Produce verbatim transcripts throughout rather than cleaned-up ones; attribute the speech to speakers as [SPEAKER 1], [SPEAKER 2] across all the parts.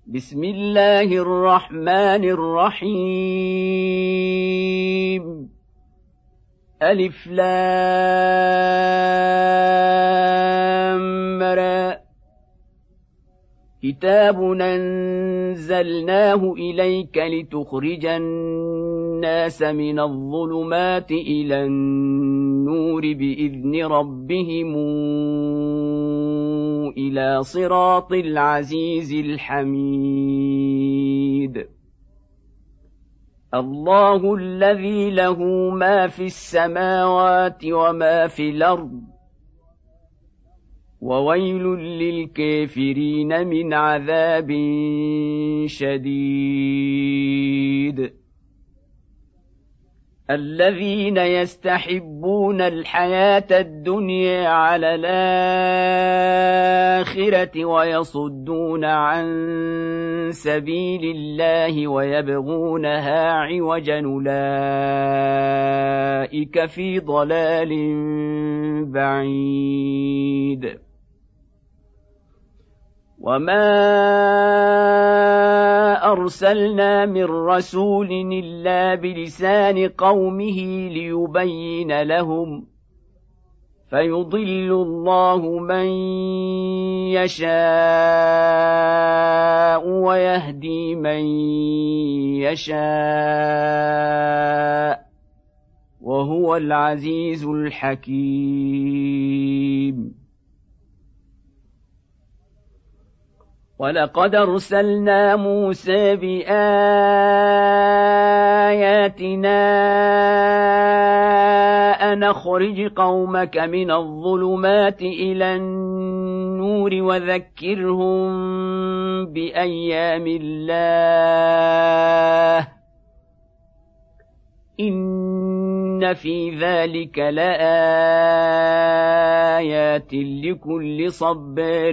[SPEAKER 1] بسم الله الرحمن الرحيم ألف لام را كتاب أنزلناه إليك لتخرج الناس من الظلمات إلى النور بإذن ربهم إلى صراط العزيز الحميد الله الذي له ما في السماوات وما في الأرض وويل للكافرين من عذاب شديد الذين يستحبون الحياة الدنيا على الآخرة ويصدون عن سبيل الله ويبغونها عوجا أولئك في ضلال بعيد وما أرسلنا من رسول إلا بلسان قومه ليبين لهم فيضل الله من يشاء ويهدي من يشاء وهو العزيز الحكيم ولقد أرسلنا موسى بآياتنا أن أخرج قومك من الظلمات إلى النور وذكرهم بأيام الله إن في ذلك لآيات لكل صبار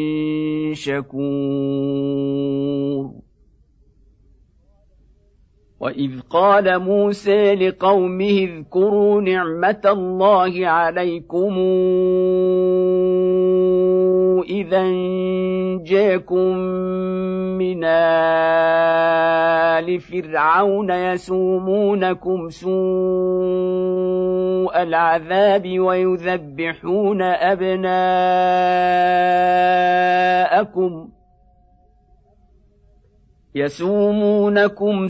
[SPEAKER 1] شكور وإذ قال موسى لقومه اذكروا نعمة الله عليكم إذا جاءكم من آل فرعون يسومونكم سوء العذاب ويذبحون أبناءكم يسومونكم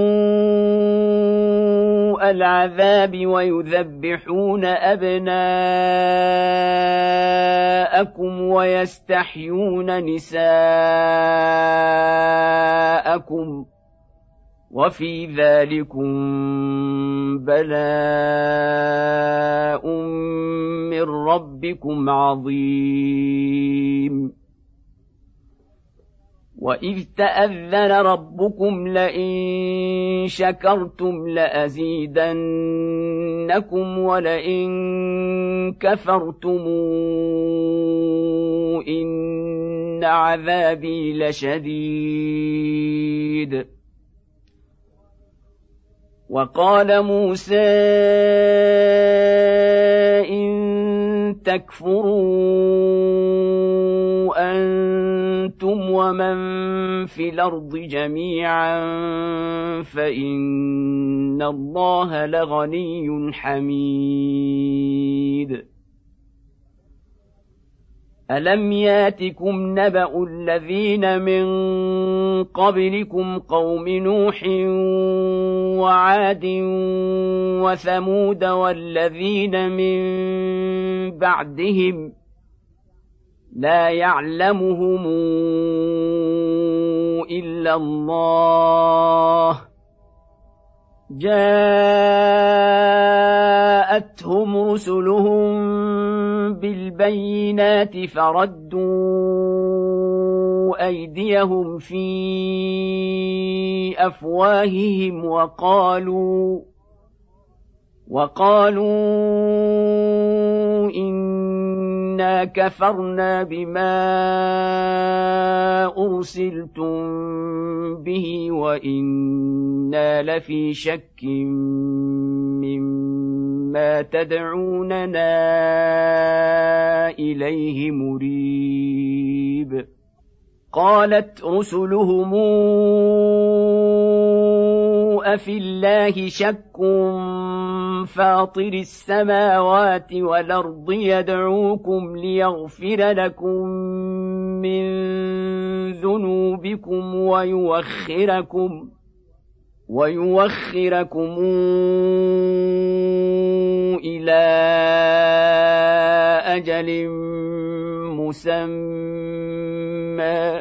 [SPEAKER 1] سوء العذاب ويذبحون أبناءكم ويستحيون نساءكم وفي ذلكم بلاء من ربكم عظيم وإذ تأذن ربكم لئن شكرتم لأزيدنكم ولئن كفرتم إن عذابي لشديد وقال موسى إن تكفروا أنتم ومن في الأرض جميعا فإن الله لغني حميد ألم ياتكم نبأ الذين من قبلكم قوم نوح وعاد وثمود والذين من بعدهم لا يعلمهم إلا الله جاءتهم رسلهم بالبينات فردوا أيديهم في أفواههم وقالوا وقالوا إنا كفرنا بما أرسلتم به وإنا لفي شك مما تدعوننا إليه مريب قالت رسلهم أفي الله شك فاطر السماوات والأرض يدعوكم ليغفر لكم من ذنوبكم ويوخركم ويوخركم إلى أجل مسمى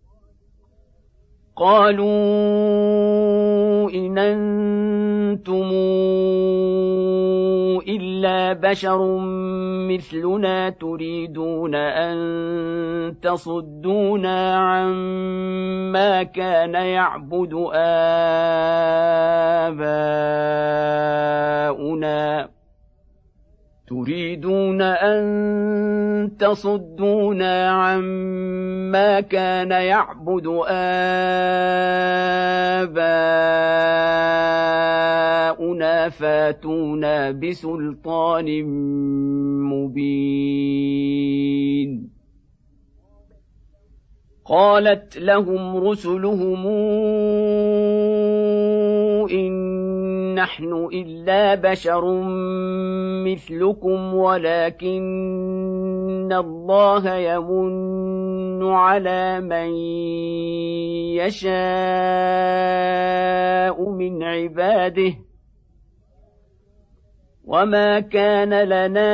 [SPEAKER 1] قالوا إن أنتم إلا بشر مثلنا تريدون أن تصدونا عما كان يعبد آباؤنا تريدون أن تصدونا عما كان يعبد آباؤنا فاتونا بسلطان مبين قالت لهم رسلهم إن نحن إلا بشر مثلكم ولكن الله يمن على من يشاء من عباده وما كان لنا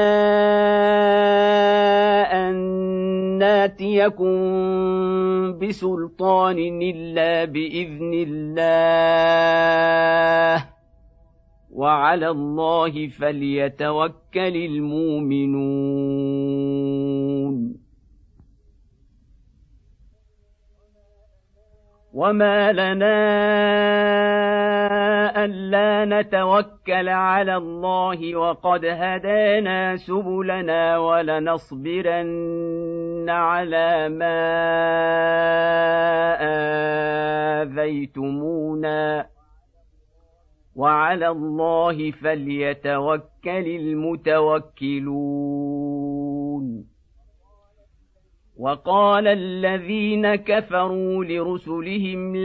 [SPEAKER 1] أن ناتيكم بسلطان إلا بإذن الله وعلى الله فليتوكل المؤمنون وما لنا ألا نتوكل على الله وقد هدانا سبلنا ولنصبرن على ما آذيتمونا وعلى الله فليتوكل المتوكلون وقال الذين كفروا لرسلهم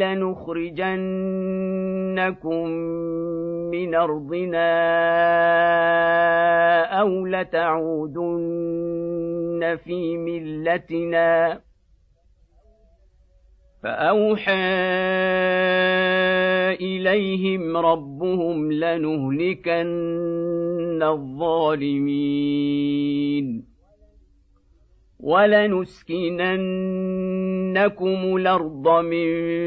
[SPEAKER 1] لنخرجنكم من أرضنا أو لتعودن في ملتنا فأوحى إليهم ربهم لنهلكن الظالمين ولنسكننكم الأرض من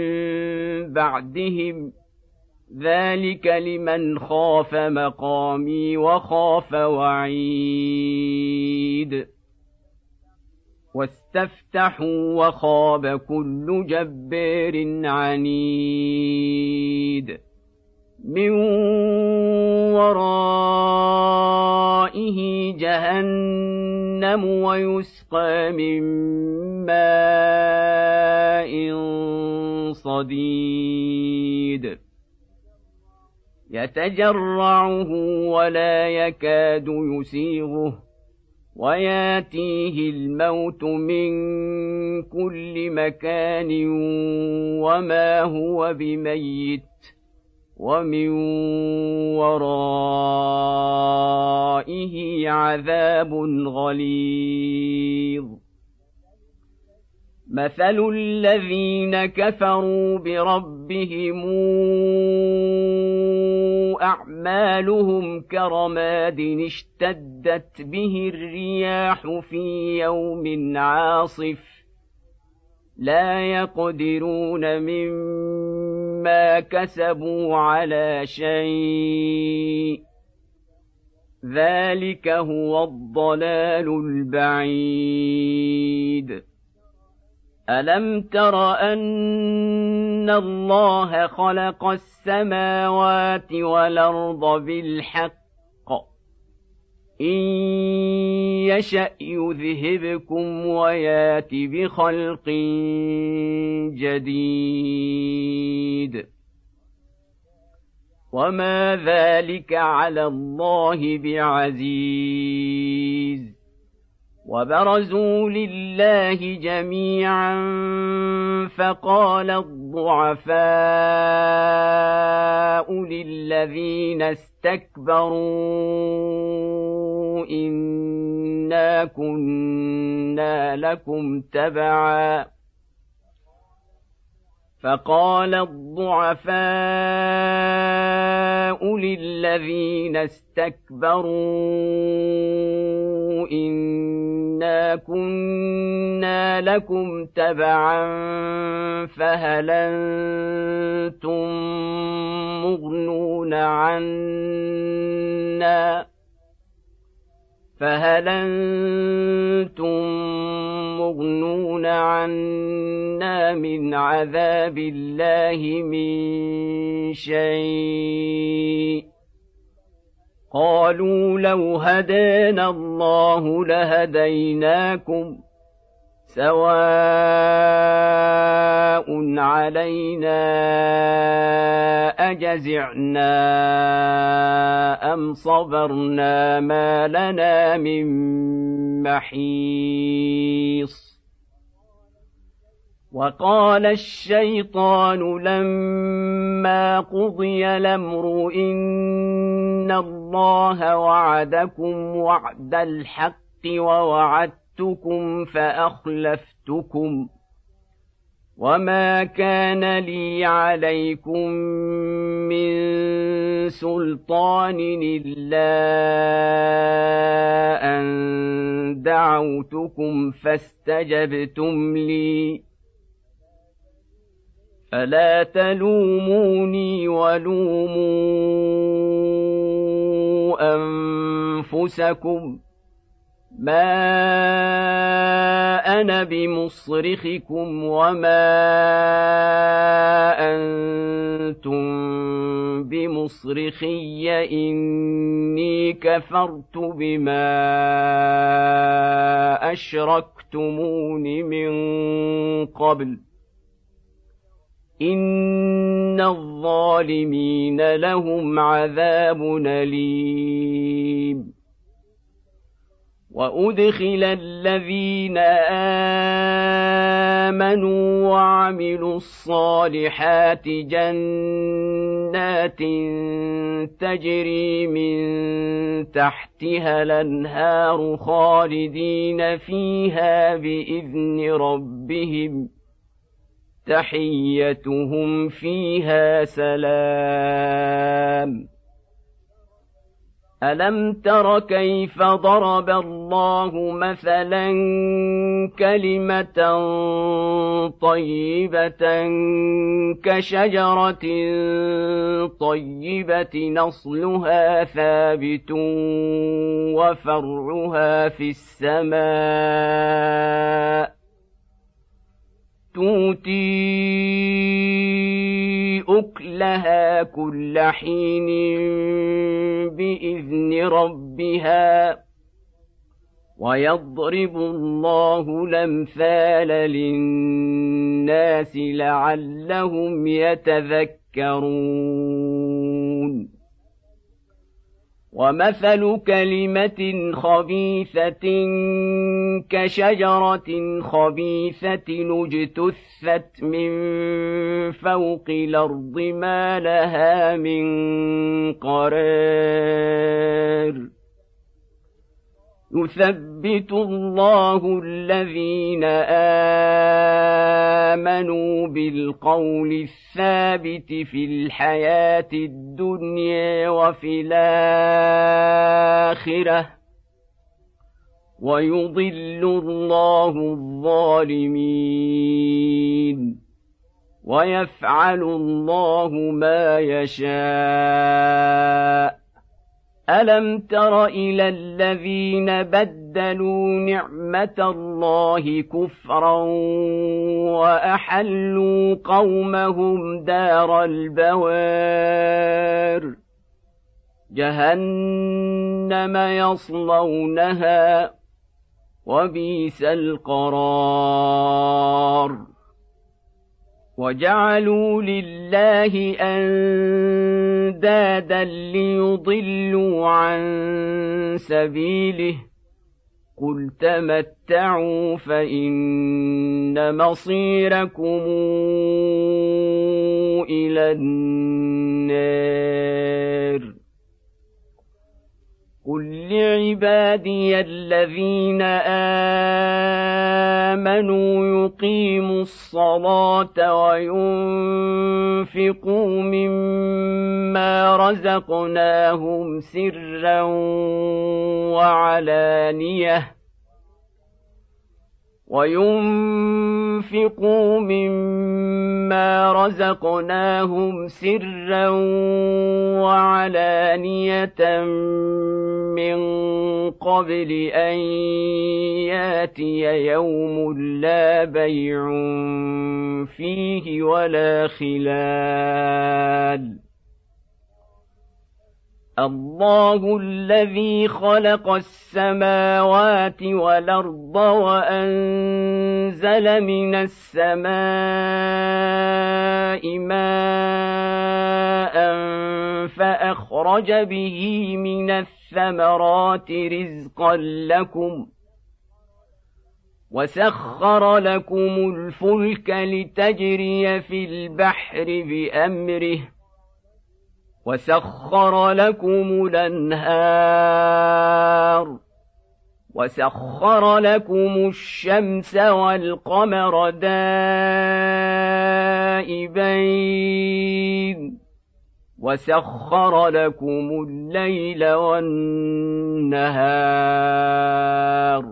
[SPEAKER 1] بعدهم ذلك لمن خاف مقامي وخاف وعيد واستفتحوا وخاب كل جبار عنيد من ورائه جهنم ويسقى من ماء صديد يتجرعه ولا يكاد يسيغه وياتيه الموت من كل مكان وما هو بميت ومن ورائه عذاب غليظ مثل الذين كفروا بربهم أعمالهم كرماد اشتدت به الرياح في يوم عاصف لا يقدرون مما كسبوا على شيء ذلك هو الضلال البعيد ألم تر أن الله خلق السماوات والأرض بالحق إن يشأ يذهبكم ويات بخلق جديد وما ذلك على الله بعزيز وبرزوا لله جميعا فقال الضعفاء للذين استكبروا إنا كنا لكم تبعا فقال الضعفاء للذين استكبروا إنا كنا لكم تبعا فهل أنتم مغنون عنا فهل أنتم مغنون عنا من عذاب الله من شيء قالوا لو هدانا الله لهديناكم سواء علينا أجزعنا أم صبرنا ما لنا من محيص وقال الشيطان لما قضي الأمر إن الله وعدكم وعد الحق ووعدتكم فأخلفتكم وما كان لي عليكم من سلطان إلا أن دعوتكم فاستجبتم لي فلا تلوموني ولوموا أنفسكم ما أنا بمصرخكم وما أنتم بمصرخي إني كفرت بما أشركتمون من قبل إن الظالمين لهم عذاب أليم وأدخل الذين آمنوا وعملوا الصالحات جنات تجري من تحتها الأنهار خالدين فيها بإذن ربهم تحيتهم فيها سلام ألم تر كيف ضرب الله مثلا كلمة طيبة كشجرة طيبة نصلها ثابت وفرعها في السماء تؤتي أكلها كل حين بإذن ربها ويضرب الله الأمثال للناس لعلهم يتذكرون ومثل كلمة خبيثة كشجرة خبيثة اجتثت من فوق الأرض ما لها من قرار يثبت الله الذين آمنوا بالقول الثابت في الحياة الدنيا وفي الآخرة ويضل الله الظالمين ويفعل الله ما يشاء ألم تر إلى الذين بدلوا نعمة الله كفرا وأحلوا قومهم دار البوار جهنم يصلونها وبئس القرار وجعلوا لله أندادا ليضلوا عن سبيله قل تمتعوا فإن مصيركم إلى النار قل لعبادي الذين آمنوا يقيموا الصلاة وينفقوا مما رزقناهم سرا وعلانية وينفقوا مما رزقناهم سرا وعلانية من قبل أن ياتي يوم لا بيع فيه ولا خلال الله الذي خلق السماوات والأرض وأنزل من السماء ماء فأخرج به من الثمرات رزقا لكم وسخر لكم الفلك لتجري في البحر بأمره وسخر لكم الأنهار وسخر لكم الشمس والقمر دائبين وسخر لكم الليل والنهار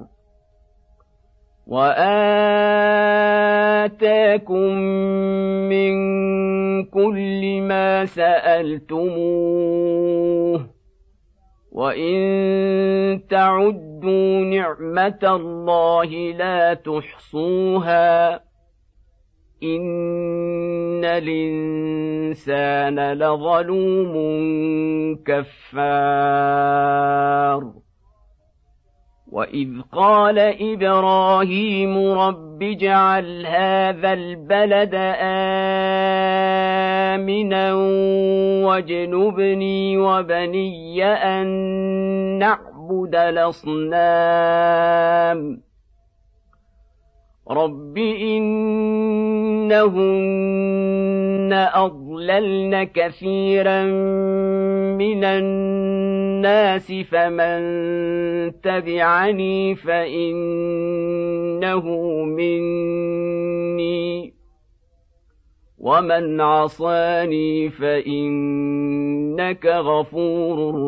[SPEAKER 1] وآتاكم من كل ما سألتموه وإن تعدوا نعمة الله لا تحصوها إن الإنسان لظلوم كفار وإذ قال إبراهيم رب اجعل هذا البلد آمنا واجنبني وبني أن نعبد الأصنام رب إنهن أضللن كثيرا من الناس فمن تبعني فإنه مني ومن عصاني فإنك غفور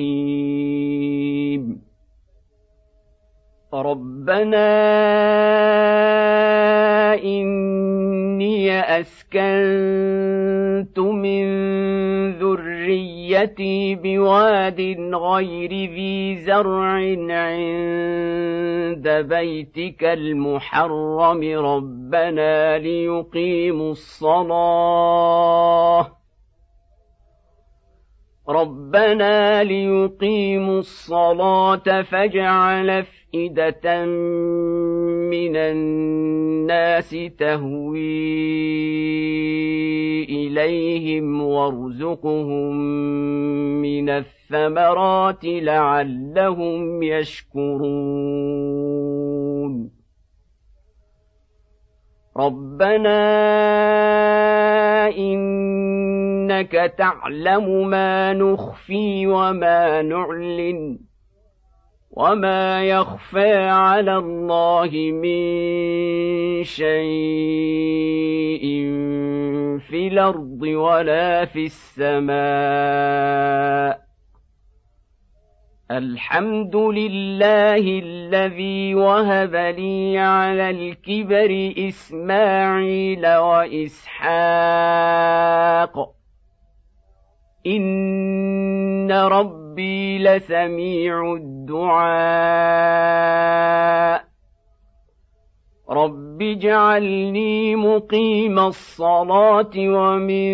[SPEAKER 1] رحيم ربنا إني أسكنت من ذريتي بواد غير ذي زرع عند بيتك المحرم ربنا ليقيموا الصلاة ربنا ليقيموا الصلاة فاجعل أفئدة من الناس تهوي إليهم وارزقهم من الثمرات لعلهم يشكرون ربنا إنك تعلم ما نخفي وما نعلن وما يخفى على الله من شيء في الأرض ولا في السماء الحمد لله الذي وهب لي على الكبر إسماعيل وإسحاق إن ربي لسميع الدعاء رب اجعلني مقيم الصلاة ومن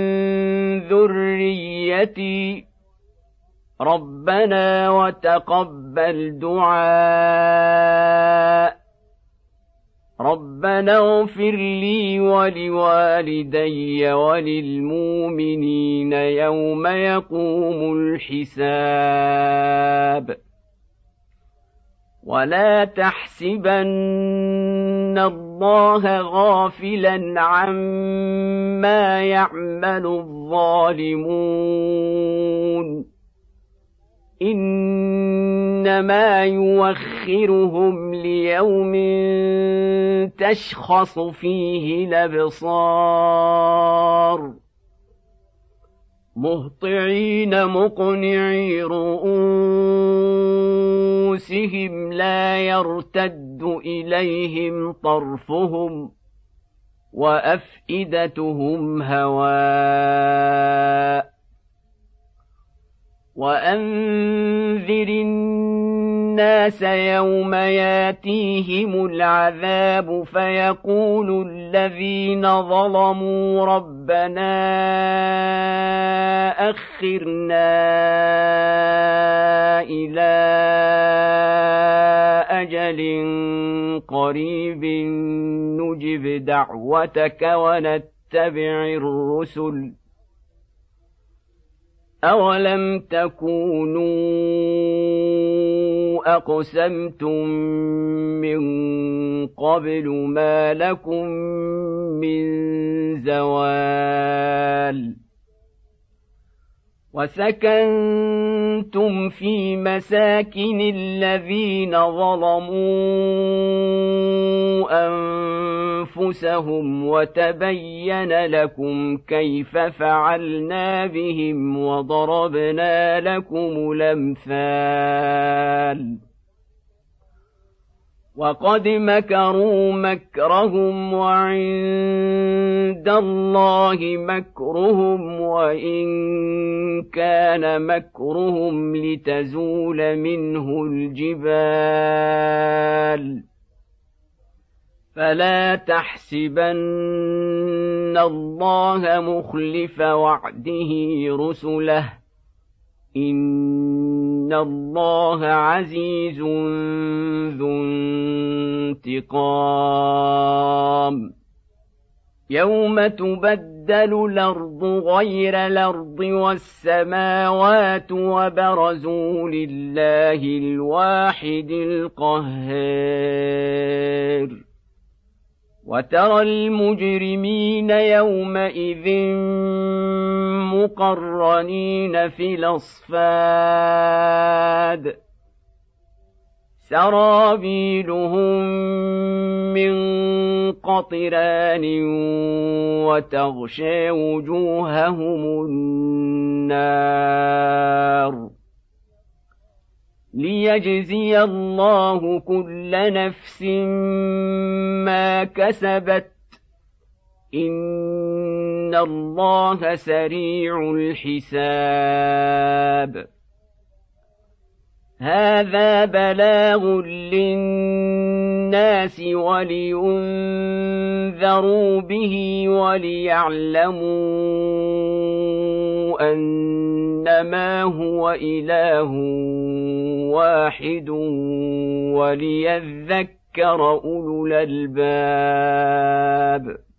[SPEAKER 1] ذريتي ربنا وتقبل دعاء ربنا اغفر لي ولوالدي وللمؤمنين يوم يقوم الحساب ولا تحسبن الله غافلا عما يعمل الظالمون إنما يوخرهم ليوم تشخص فيه الأبصار مهطعين مقنعي رؤوسهم لا يرتد إليهم طرفهم وأفئدتهم هواء وأنذر الناس يوم ياتيهم العذاب فيقول الذين ظلموا ربنا أخرنا إلى أجل قريب نجب دعوتك ونتبع الرسل أولم تكونوا أقسمتم من قبل ما لكم من زوال وسكنتم في مساكن الذين ظلموا أنفسهم وتبين لكم كيف فعلنا بهم وضربنا لكم الأمثال وقد مكروا مكرهم وعند الله مكرهم وإن كان مكرهم لتزول منه الجبال فلا تحسبن الله مخلف وعده رسله إن الله عزيز ذو انتقام يوم تبدل الأرض غير الأرض والسماوات وبرزوا لله الواحد القهار وترى المجرمين يومئذ مقرنين في الأصفاد سرابيلهم من قطران وتغشى وجوههم النار ليجزي الله كل نفس ما كسبت إن الله سريع الحساب هذا بلاغ للناس ولينذروا به وليعلموا أنما هو إله واحد وليذكر أولو الألباب